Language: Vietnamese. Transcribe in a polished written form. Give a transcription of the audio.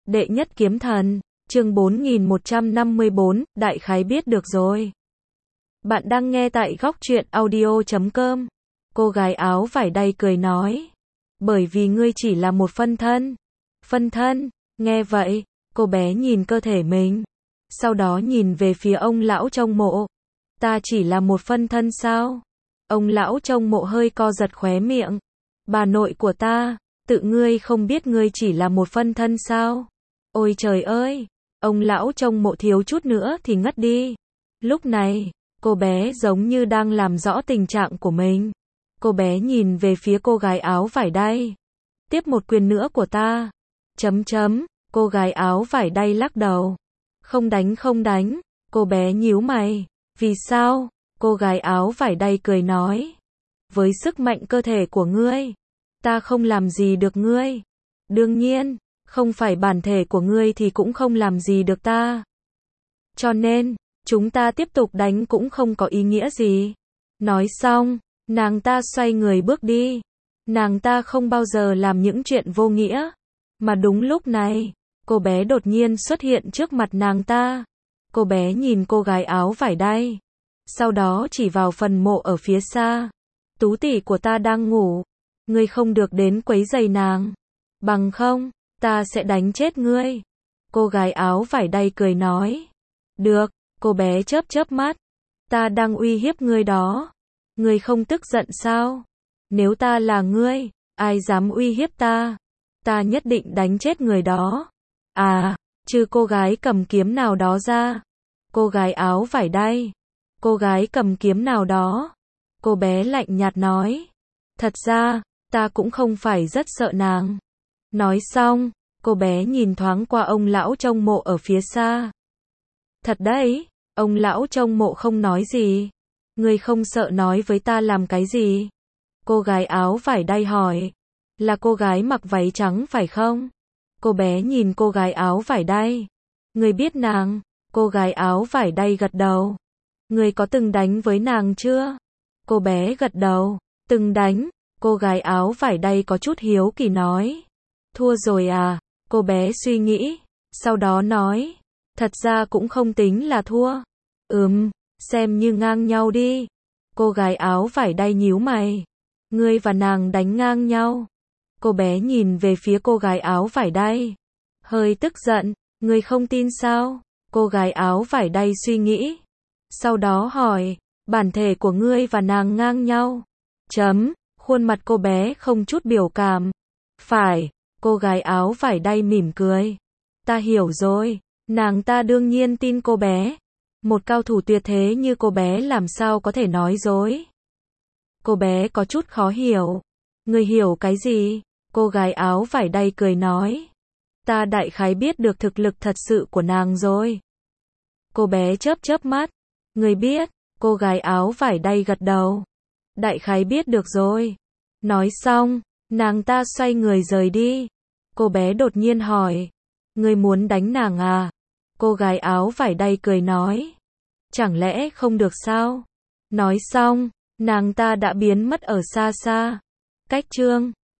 Đệ nhất kiếm thần, chương 4154, đại khái biết được rồi. Bạn đang nghe tại góc truyện audio.com. Cô gái áo vải đay cười nói. Bởi vì ngươi chỉ là một phân thân. Phân thân, nghe vậy, cô bé nhìn cơ thể mình. Sau đó nhìn về phía ông lão trong mộ. Ta chỉ là một phân thân sao? Ông lão trong mộ hơi co giật khóe miệng. Bà nội của ta, tự ngươi không biết ngươi chỉ là một phân thân sao? Ôi trời ơi! Ông lão trong mộ thiếu chút nữa thì ngất đi. Lúc này, cô bé giống như đang làm rõ tình trạng của mình. Cô bé nhìn về phía cô gái áo vải đay. Tiếp một quyền nữa của ta. Cô gái áo vải đay lắc đầu. Không đánh. Cô bé nhíu mày. Vì sao? Cô gái áo vải đay cười nói. Với sức mạnh cơ thể của ngươi, ta không làm gì được ngươi. Đương nhiên, không phải bản thể của ngươi thì cũng không làm gì được ta. Cho nên, chúng ta tiếp tục đánh cũng không có ý nghĩa gì. Nói xong, nàng ta xoay người bước đi. Nàng ta không bao giờ làm những chuyện vô nghĩa. Mà đúng lúc này, cô bé đột nhiên xuất hiện trước mặt nàng ta. Cô bé nhìn cô gái áo vải đay. Sau đó chỉ vào phần mộ ở phía xa. Tú tỷ của ta đang ngủ. Ngươi không được đến quấy rầy nàng. Bằng không, ta sẽ đánh chết ngươi. Cô gái áo vải đay cười nói. Được, cô bé chớp mắt. Ta đang uy hiếp ngươi đó. Ngươi không tức giận sao? Nếu ta là ngươi, ai dám uy hiếp ta? Ta nhất định đánh chết người đó. À, trừ cô gái cầm kiếm nào đó ra. Cô gái áo vải đay. Cô gái cầm kiếm nào đó. Cô bé lạnh nhạt nói. Thật ra, ta cũng không phải rất sợ nàng. Nói xong, cô bé nhìn thoáng qua ông lão trong mộ ở phía xa. Thật đấy, ông lão trong mộ không nói gì. Ngươi không sợ nói với ta làm cái gì? Cô gái áo vải đay hỏi. Là cô gái mặc váy trắng phải không? Cô bé nhìn cô gái áo vải đay. Ngươi biết nàng? Cô gái áo vải đay gật đầu. Ngươi có từng đánh với nàng chưa? Cô bé gật đầu. Từng đánh. Cô gái áo vải đay có chút hiếu kỳ nói. Thua rồi à? Cô bé suy nghĩ. Sau đó nói. Thật ra cũng không tính là thua. Xem như ngang nhau đi. Cô gái áo vải đay nhíu mày. Ngươi và nàng đánh ngang nhau. Cô bé nhìn về phía cô gái áo vải đay. Hơi tức giận. Ngươi không tin sao? Cô gái áo vải đay suy nghĩ. Sau đó hỏi. Bản thể của ngươi và nàng ngang nhau. Khuôn mặt cô bé không chút biểu cảm. Phải. Cô gái áo vải đay mỉm cười. Ta hiểu rồi. Nàng ta đương nhiên tin cô bé. Một cao thủ tuyệt thế như cô bé làm sao có thể nói dối. Cô bé có chút khó hiểu. Ngươi hiểu cái gì? Cô gái áo vải đay cười nói. Ta đại khái biết được thực lực thật sự của nàng rồi. Cô bé chớp mắt. Ngươi biết? Cô gái áo vải đay gật đầu. Đại khái biết được rồi. Nói xong, nàng ta xoay người rời đi. Cô bé đột nhiên hỏi. Ngươi muốn đánh nàng à? Cô gái áo vải đay cười nói. Chẳng lẽ không được sao? Nói xong, nàng ta đã biến mất ở xa xa. Cách chương